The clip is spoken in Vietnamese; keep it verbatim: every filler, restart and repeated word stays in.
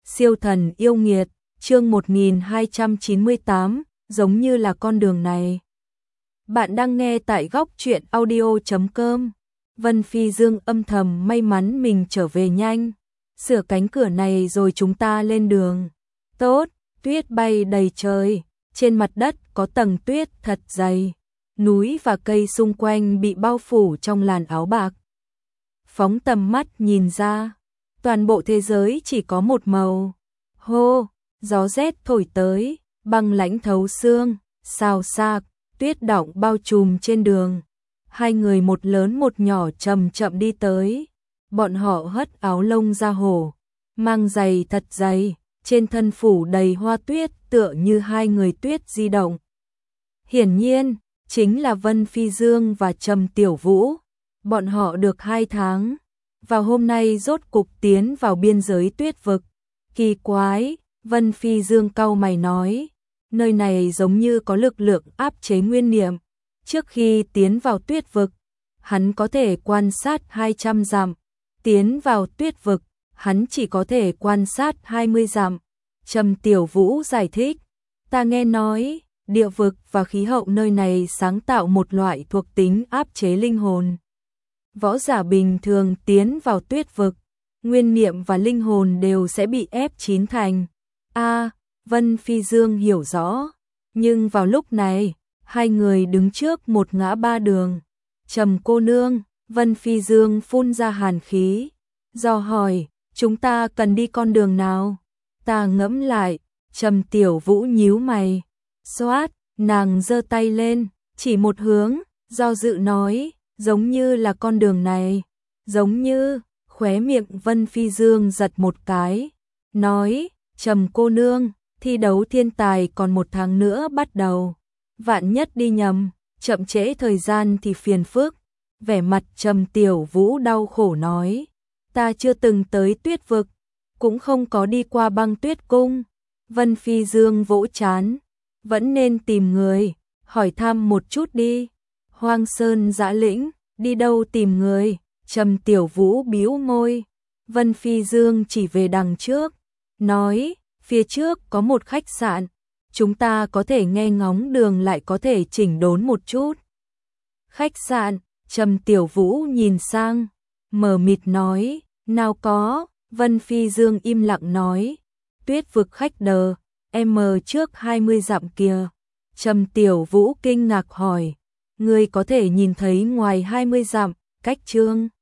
Siêu thần yêu nghiệt, chương một nghìn hai trăm chín mươi tám, giống như là con đường này. Bạn đang nghe tại góc truyện audio chấm com. Vân Phi Dương âm thầm may mắn mình trở về nhanh. Sửa cánh cửa này rồi chúng ta lên đường. Tốt, tuyết bay đầy trời. Trên mặt đất có tầng tuyết thật dày. Núi và cây xung quanh bị bao phủ trong làn áo bạc. Phóng tầm mắt nhìn ra, toàn bộ thế giới chỉ có một màu. Hô, gió rét thổi tới, băng lãnh thấu xương, xào xạc, tuyết đọng bao trùm trên đường. Hai người một lớn một nhỏ chậm chậm đi tới. Bọn họ hất áo lông ra hổ, mang giày thật dày, trên thân phủ đầy hoa tuyết tựa như hai người tuyết di động. Hiển nhiên, chính là Vân Phi Dương và Trầm Tiểu Vũ. Bọn họ được hai tháng, vào hôm nay rốt cục tiến vào biên giới tuyết vực. Kỳ quái, Vân Phi Dương cau mày nói, nơi này giống như có lực lượng áp chế nguyên niệm. Trước khi tiến vào tuyết vực, hắn có thể quan sát hai trăm dặm. Tiến vào tuyết vực, hắn chỉ có thể quan sát hai mươi dặm. Trầm Tiểu Vũ giải thích, ta nghe nói, địa vực và khí hậu nơi này sáng tạo một loại thuộc tính áp chế linh hồn. Võ giả bình thường tiến vào tuyết vực, nguyên niệm và linh hồn đều sẽ bị ép chín thành. A, Vân Phi Dương hiểu rõ, nhưng vào lúc này, hai người đứng trước một ngã ba đường. Trầm cô nương, Vân Phi Dương phun ra hàn khí, dò hỏi, chúng ta cần đi con đường nào? Ta ngẫm lại, Trầm Tiểu Vũ nhíu mày, xoát, nàng giơ tay lên, chỉ một hướng, do dự nói, giống như là con đường này, giống như, khóe miệng Vân Phi Dương giật một cái, nói, Trầm cô nương, thi đấu thiên tài còn một tháng nữa bắt đầu, vạn nhất đi nhầm, chậm trễ thời gian thì phiền phức. Vẻ mặt Trầm Tiểu Vũ đau khổ nói, ta chưa từng tới tuyết vực, cũng không có đi qua băng tuyết cung. Vân Phi Dương vỗ chán, vẫn nên tìm người, hỏi thăm một chút đi. Hoang Sơn Dã Lĩnh, đi đâu tìm người? Trầm Tiểu Vũ bĩu môi. Vân Phi Dương chỉ về đằng trước, nói, phía trước có một khách sạn, chúng ta có thể nghe ngóng đường lại có thể chỉnh đốn một chút. Khách sạn, Trầm Tiểu Vũ nhìn sang, mờ mịt nói, nào có. Vân Phi Dương im lặng nói, tuyết vực khách đờ, em trước hai mươi dặm kìa. Trầm Tiểu Vũ kinh ngạc hỏi, người có thể nhìn thấy ngoài hai mươi dặm, cách Trương